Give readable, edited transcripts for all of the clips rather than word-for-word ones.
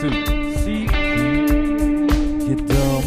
souci qui dorment.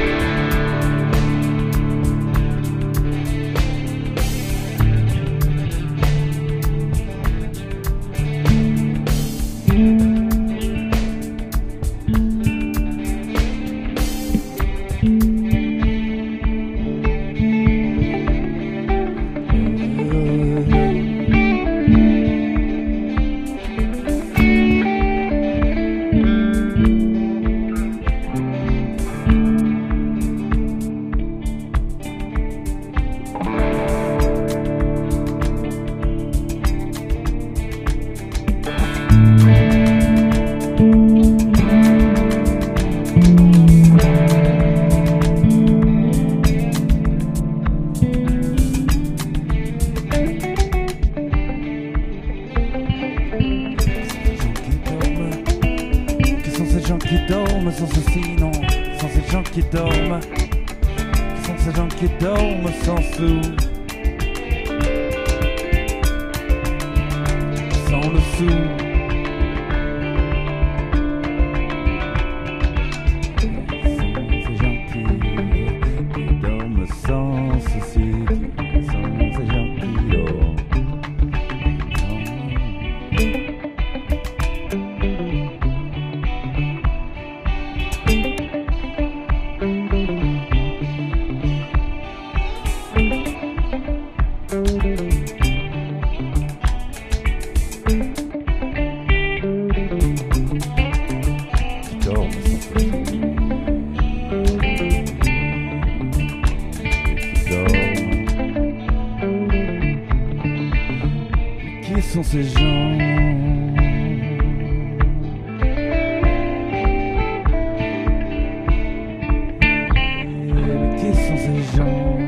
Qui dorment sans souci, non, sans ces gens qui dorment, qui sont ces gens qui dorment sans sous, sans le sou. Ces gens qui dorment sans souci, sont ces gens qui dorment. Qui sont ces gens? Qui sont ces gens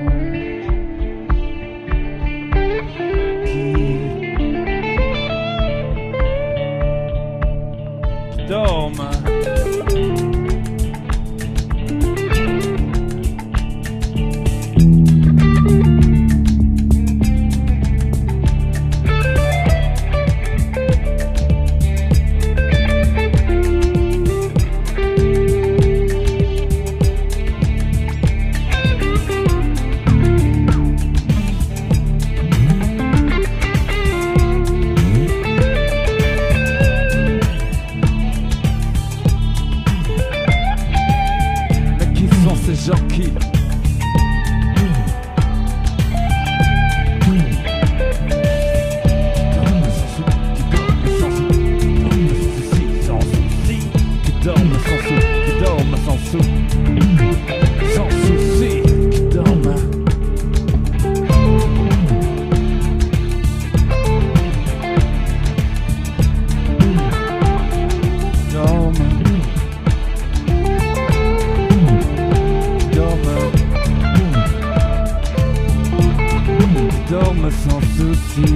qui dorment? Ces gens qui dorment sans sou, sans souci, qui dorment. Dorment sans souci.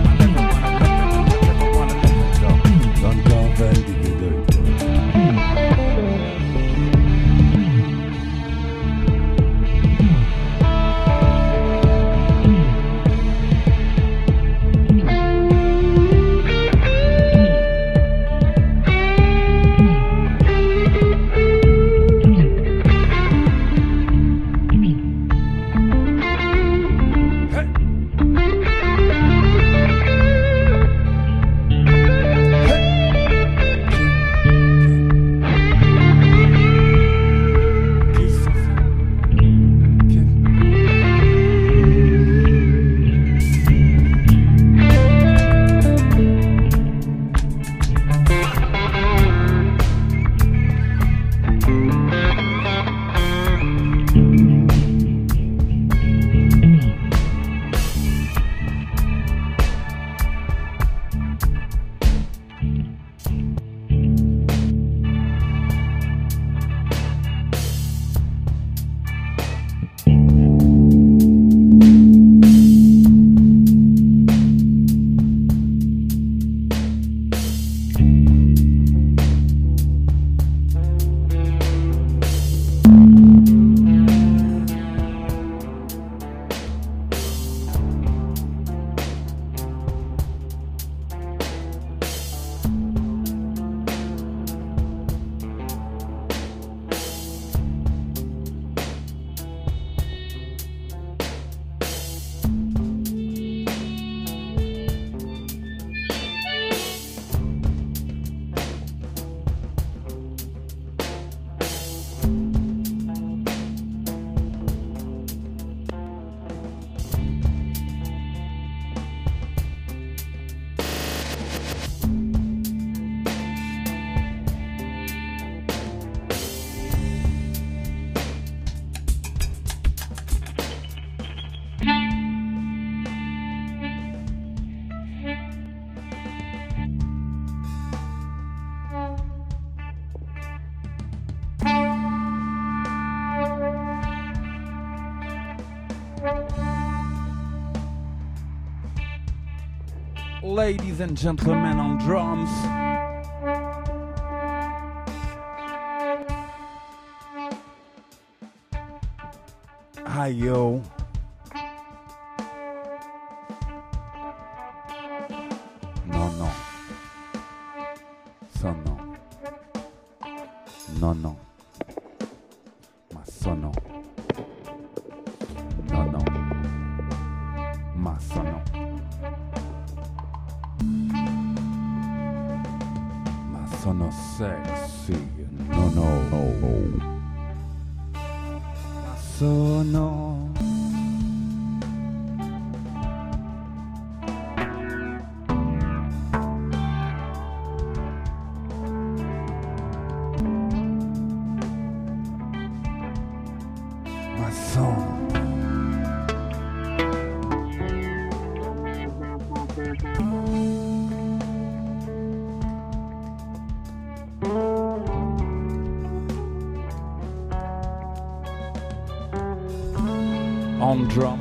Don't go, Ladies and gentlemen on drums. Hi yo. No, no. Sono. No, no. Ma sono. No, no. Ma sono. Ma sono sexy. No, no, no. Ma sono. Ma sono. On drum.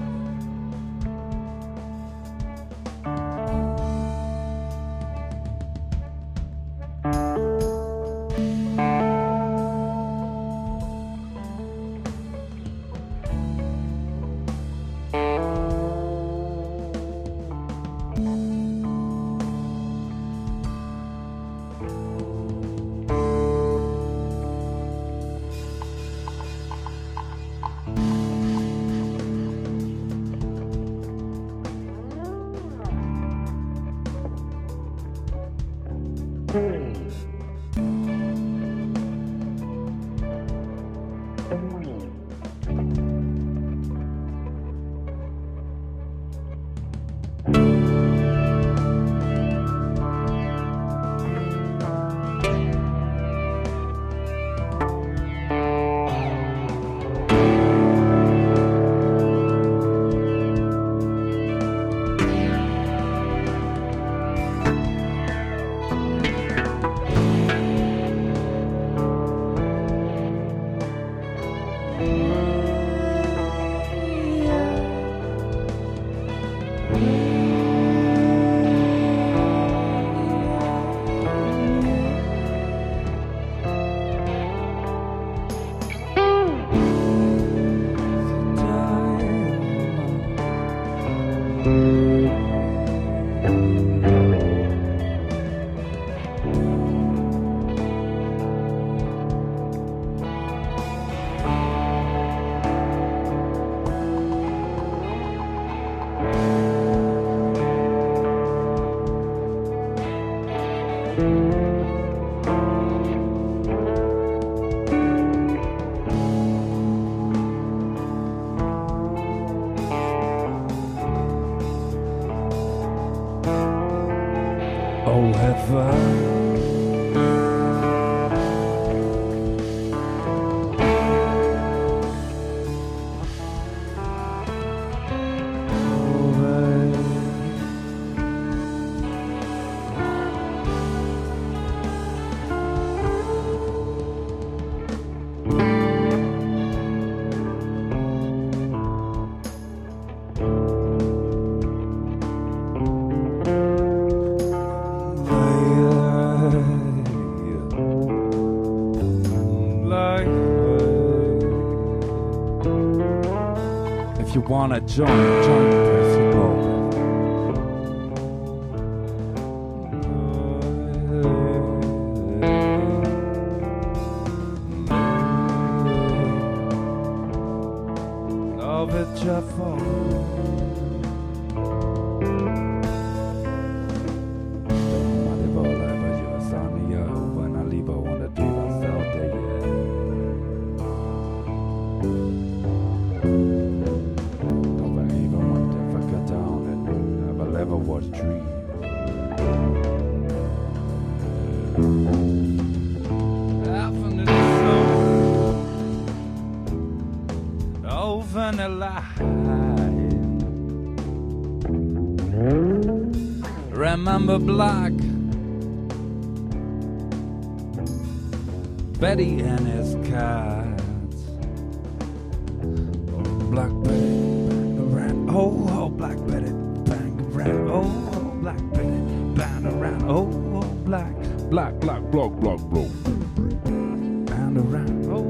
Oh, heaven. If you wanna join Festival. Love it, Jeffo. Was dream. Over the line. Remember Black Betty and his cats. Black Betty ran. Oh, Black Betty. Oh, Black Betty. black, black, block, block, block. And around, oh.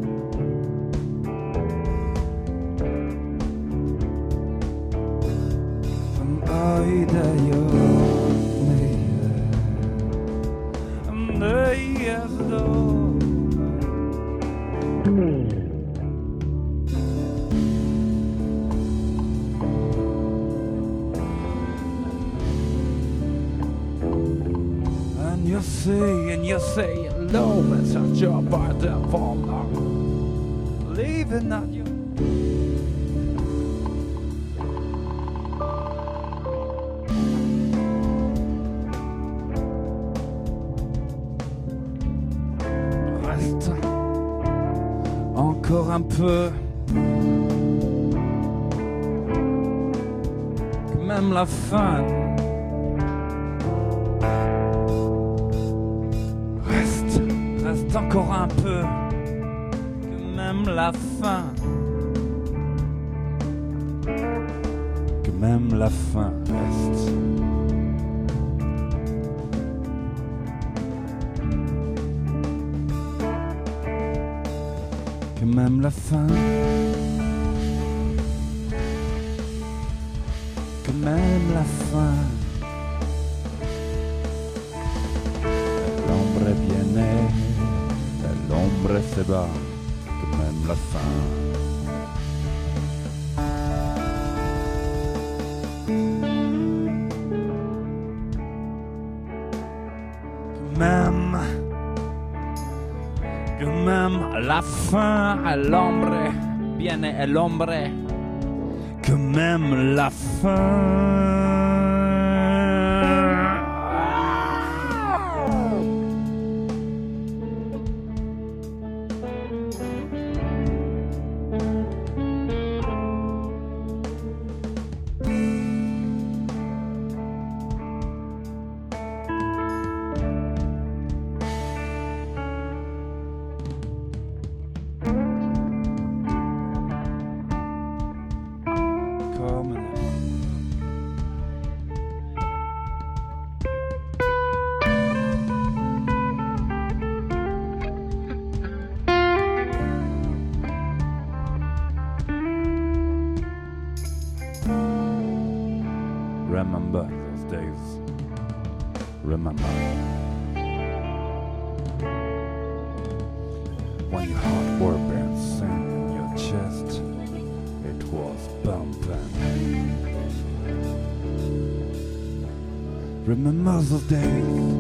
Som öjda gör nöjesdag. And you say love is such a bad fall. Leaving at you. Reste encore un peu. Même la fin. Reste encore un peu, que même la fin, que même la fin reste. Que même la fin, que même la fin. L'ombre viene. L'ombre se bat, que même la fin. Que même la fin, l'ombre viene el hombre, que même la fin. Remember those days. Remember when your heart were bouncing in your chest. It was bumping. Remember those days.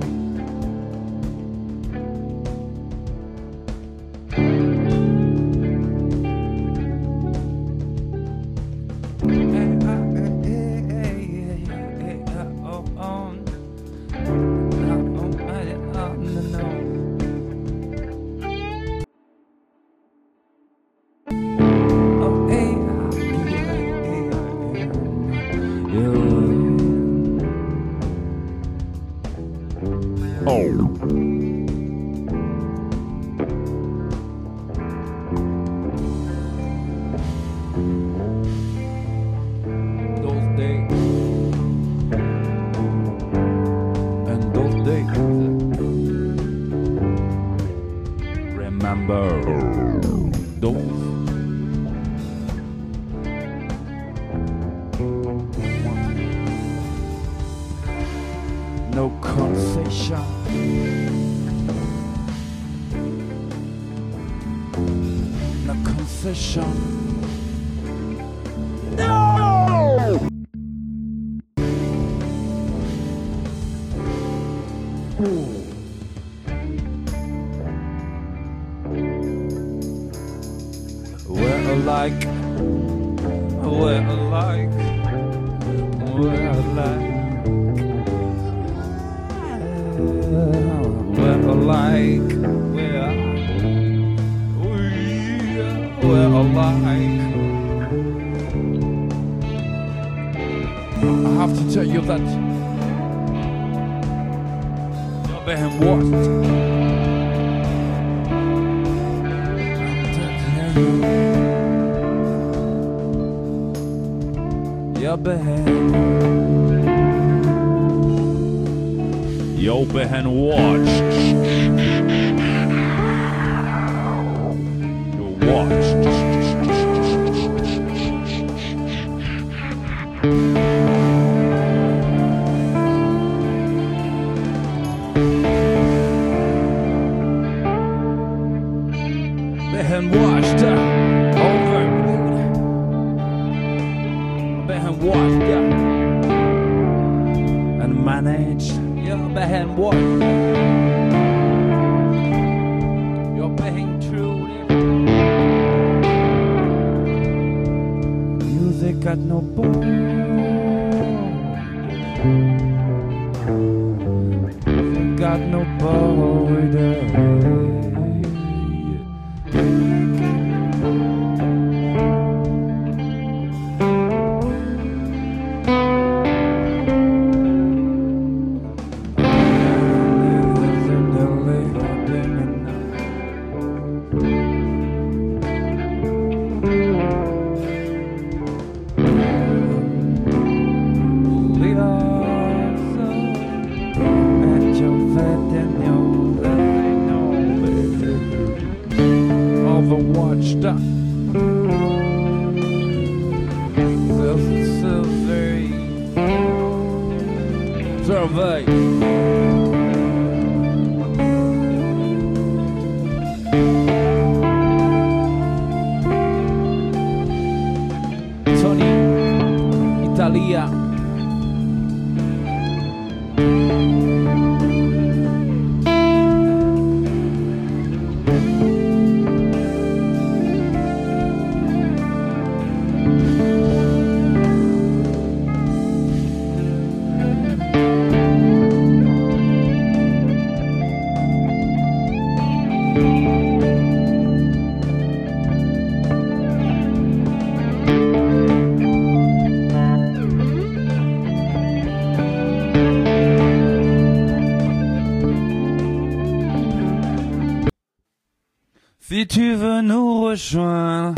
No conversation. No concession. No! We're alike. We're alike. We're alike. We're alike. We're alike. I have to tell you that you're being watched. You're being Yo, behind watch. Yo, watch. Behind watched over. Behind watched and managed. You're behind what? You're behind true. Music got no border. Music got no border. Overwatched up. Survey. Tony, Italia. Si tu veux nous rejoindre,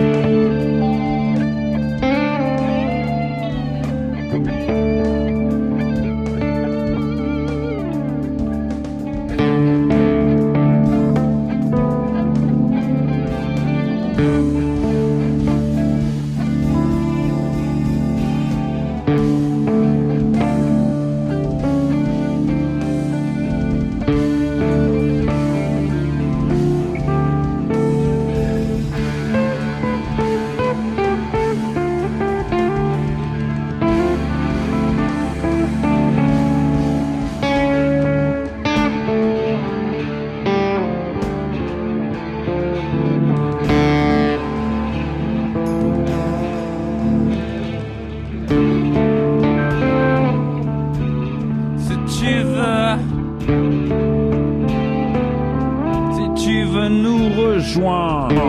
si tu veux nous rejoindre.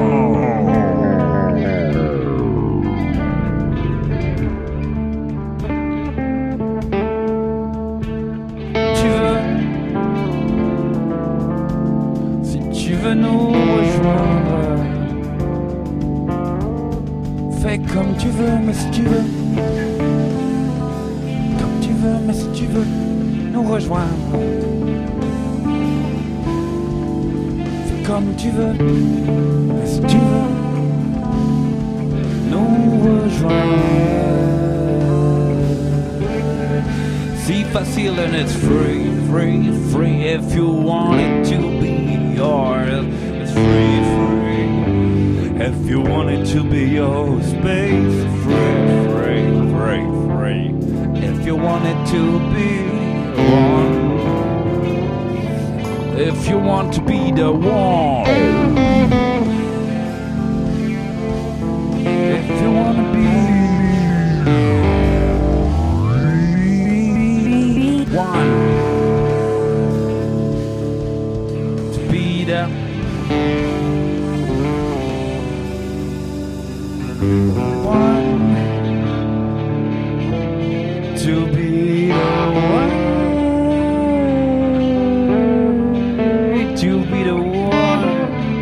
Si tu veux nous rejoindre, fais comme tu veux, mais si tu veux, comme tu veux, mais si tu veux nous rejoindre, fais comme tu veux, mais si tu veux nous rejoindre. Si facile and it's free, free, free. If you want it to be yours, it's free, free. If you want it to be your space, free, free, free, free. If you want it to be one, if you want to be the one, if you want to be one, to be the one, to be the one, to be the one,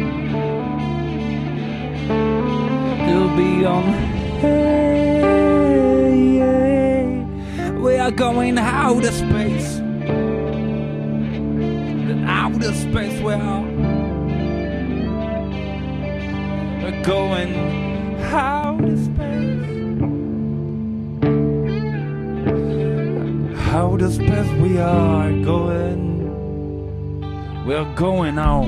to be on. Hey, we are going outer space. outer space we are. We're going outer space. Outer space we are going. We're going out.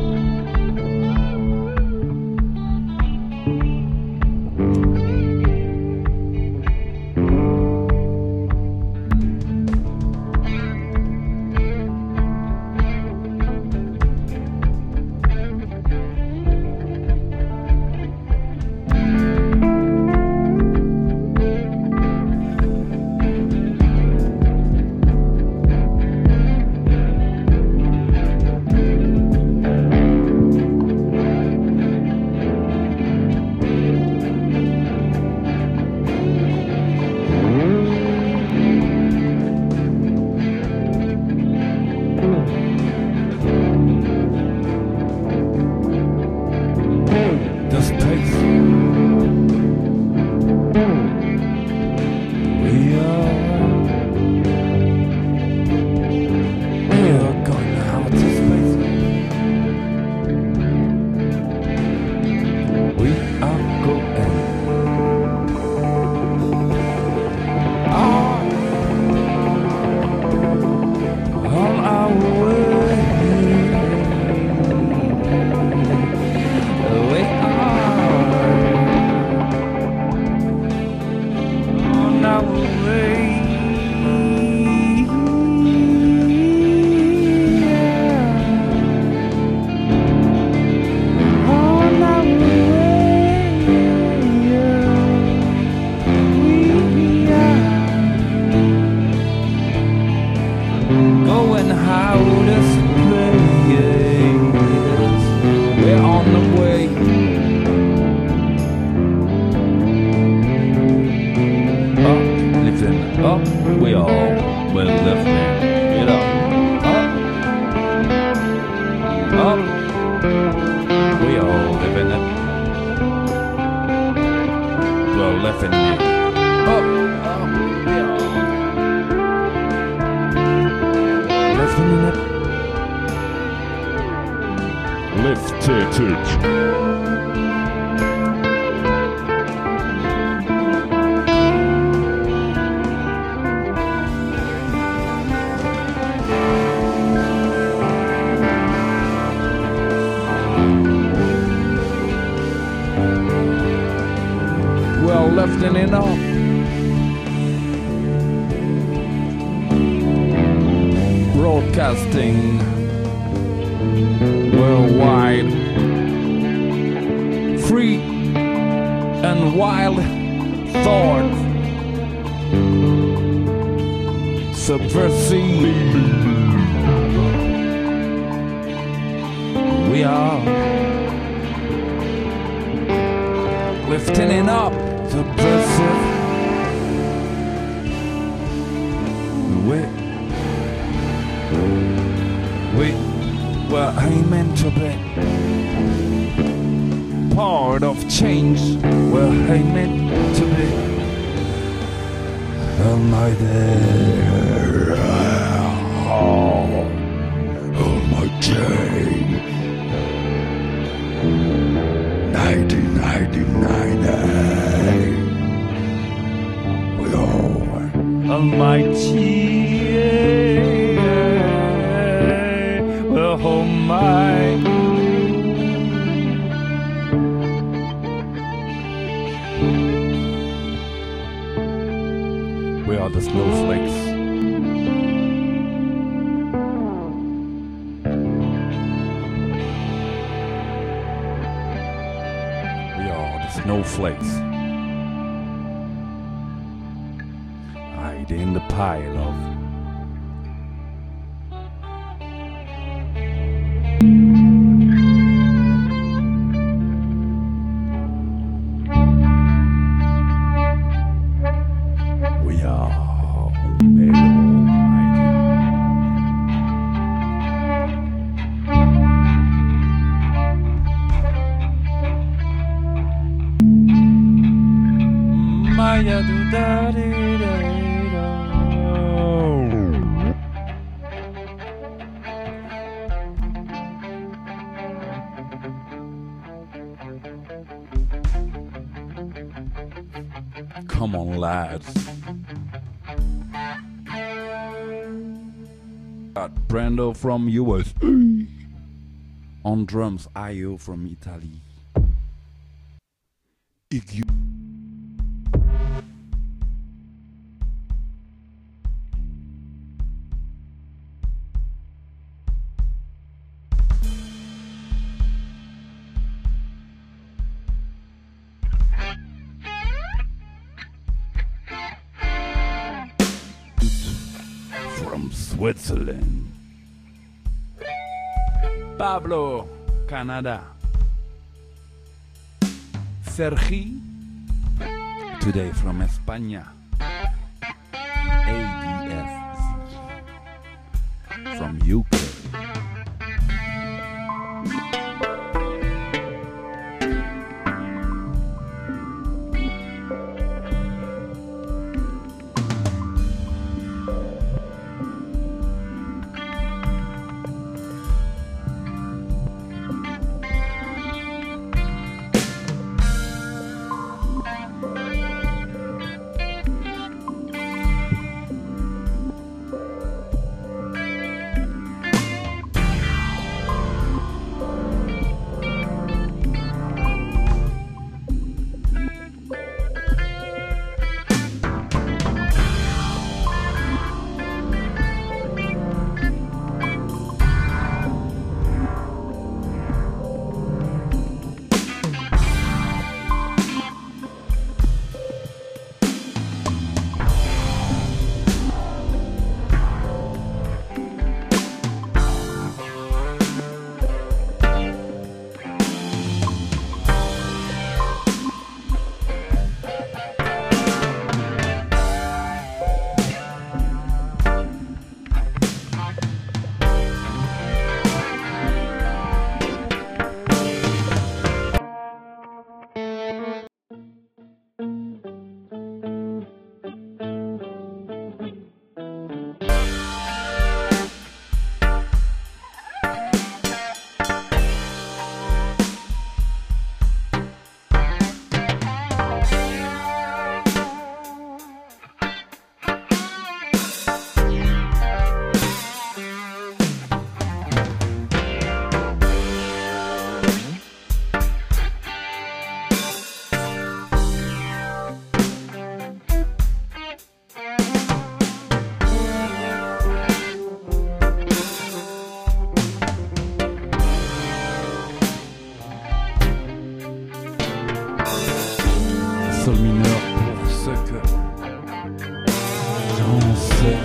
The space we are going out to space. We are going on our way. We on our way. On our way. We are going outer space. We're on the way. Up, we all will lifting it up. Up, we all living it. We're lifting it. Up, we all lifting it. Lifted it. Well, lifting it up. Broadcasting worldwide. Free and wild thoughts. Subversive. We are lifting it up. Subversive. We're aiming to be part of change. We're aiming to be almighty. Almighty. 1999. We are almighty. Oh my. We are the snowflakes. We are the snowflakes. Hide in the pile of Maya do da di da da. Come on, lads. Got Brando from US. On drums, Io from Italy. Iggy. From Switzerland. Pablo, Canada. Sergi, today from España. ADF from UK. Sol mineur pour ceux que j'en sais.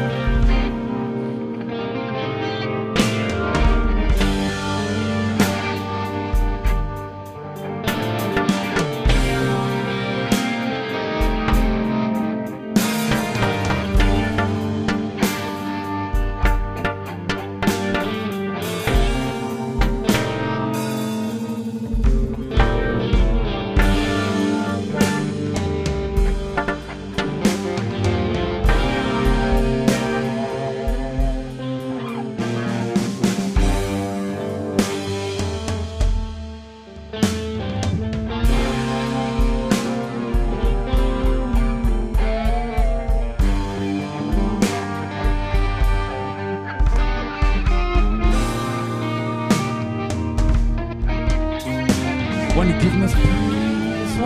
When you give me space,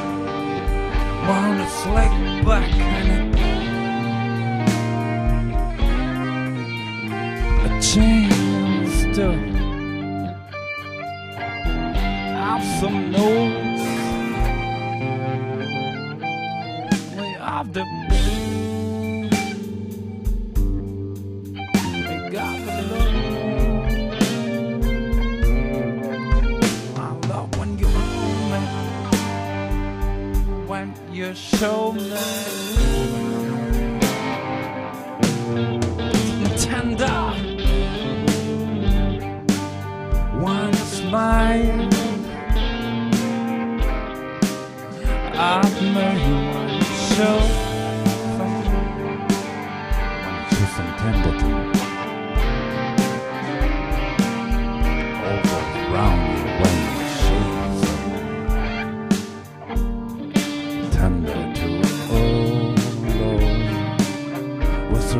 when it's laid back and a chance to have some notes. We have the we got the love. When you show me tender, one smile, at me one show, one kiss and tender to all around you when you show. Tender to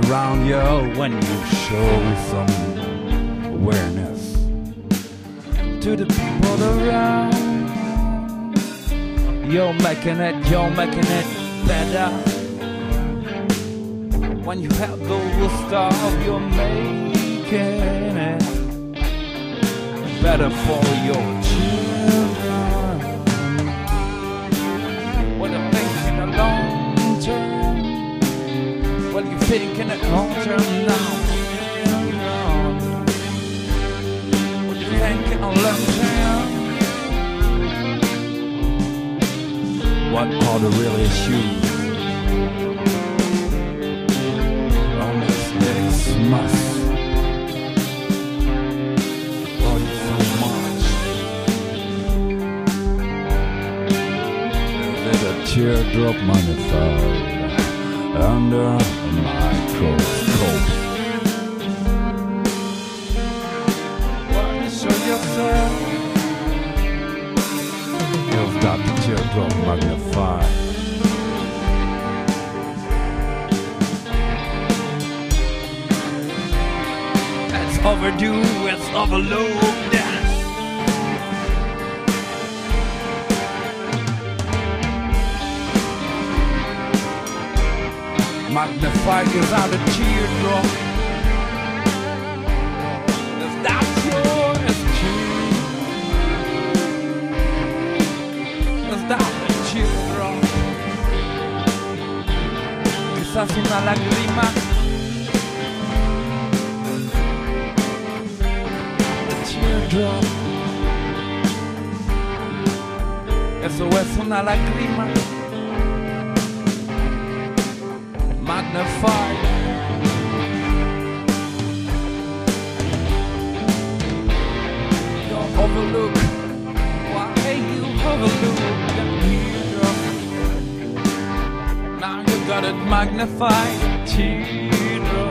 around you when you show some awareness to the people around. You're making it better. When you help those stuff, you're making it better for your children. What I'm thinking a long term. Well, you're thinking a long term now. What you thinking a long term? What are the real issues? Must love you so much. Let a teardrop magnified under a microscope. Why you show yourself? You've got the teardrop magnified. Overdue, it's overlooked. Magnified is out a teardrop. Is that yours too? Is that a teardrop? Quizás una lágrima. Drop. Eso es una lágrima magnified. Don't overlook. Why you overlook the teardrop? Now you got it magnified. Teardrop.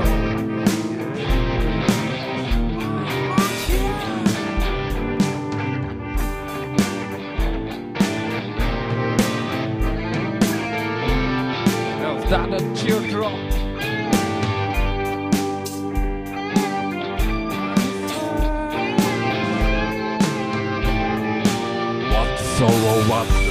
That a teardrop. What sorrow, what the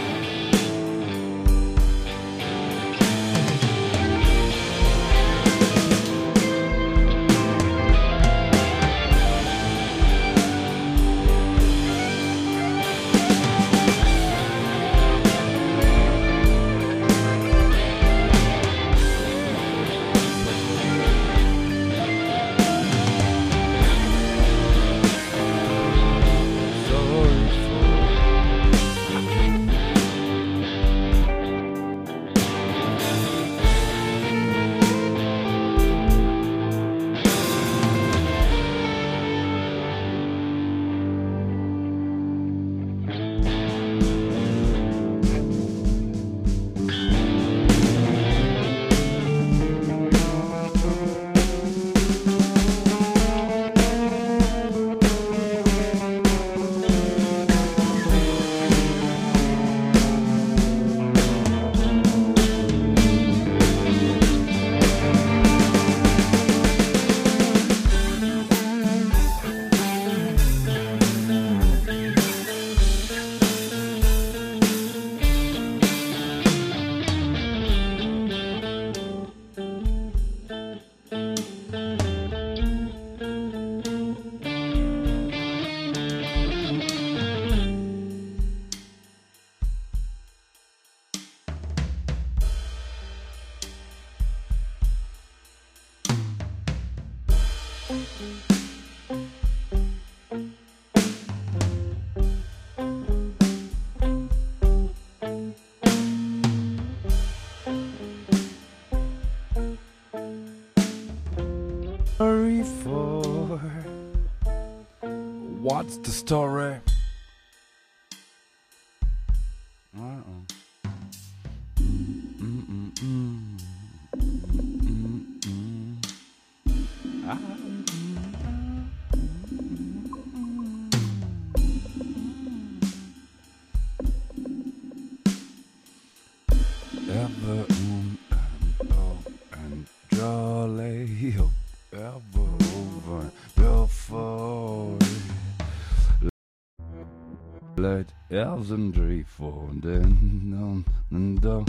Sorry for. What's the story? Ever and jolly. 2003, 4, then.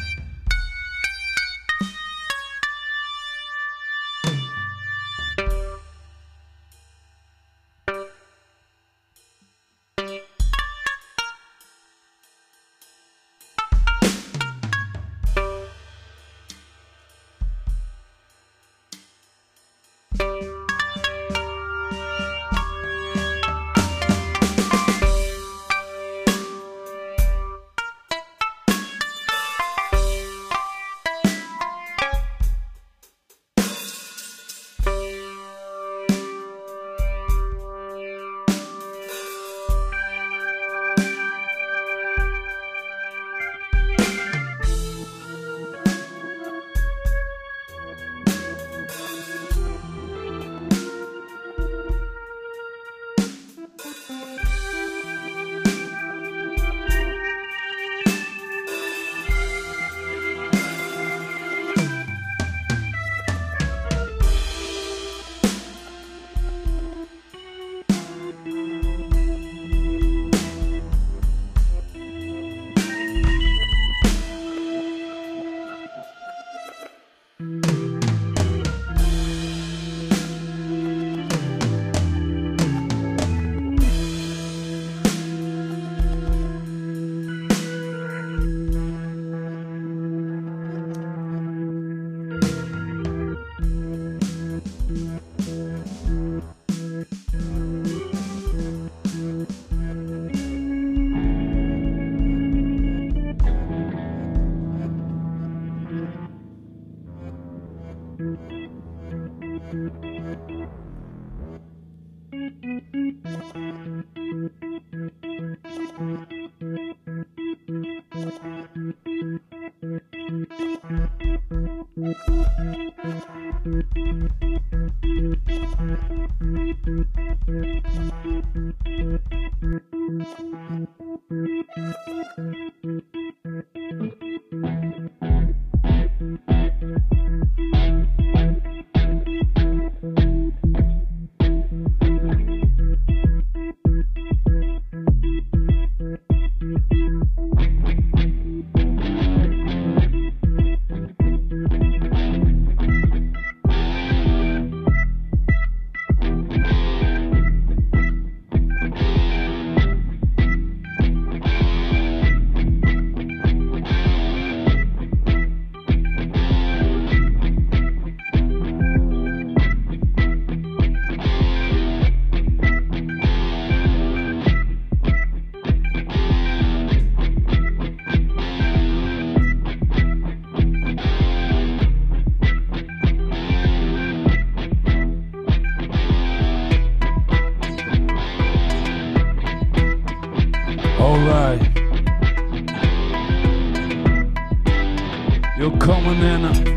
Alright, you're coming in.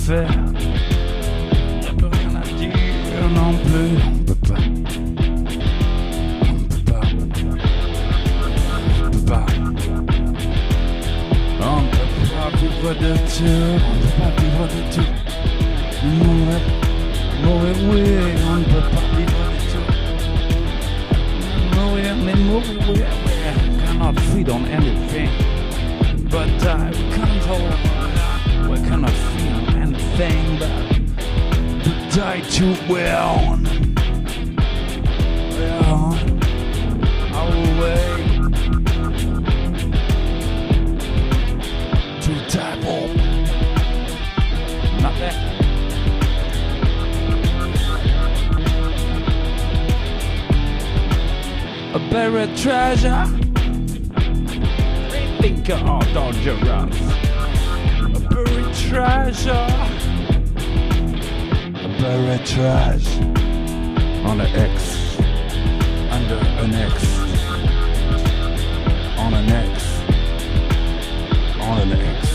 faire. Y'a plus rien à dire non plus. On peut pas. On peut pas. On peut pas. On peut pas vivre de tout. On peut pas vivre de tout. Mourir, oui, on ne peut pas vivre de tout. Mourir, mais mourir, we cannot feed on anything. But we can't hold, we cannot feed on anything but to die too well. We're on our way to die for nothing. A buried treasure. They think you're all dangerous. A buried treasure. A buried treasure. On an X. Under an X. On an X. On an X.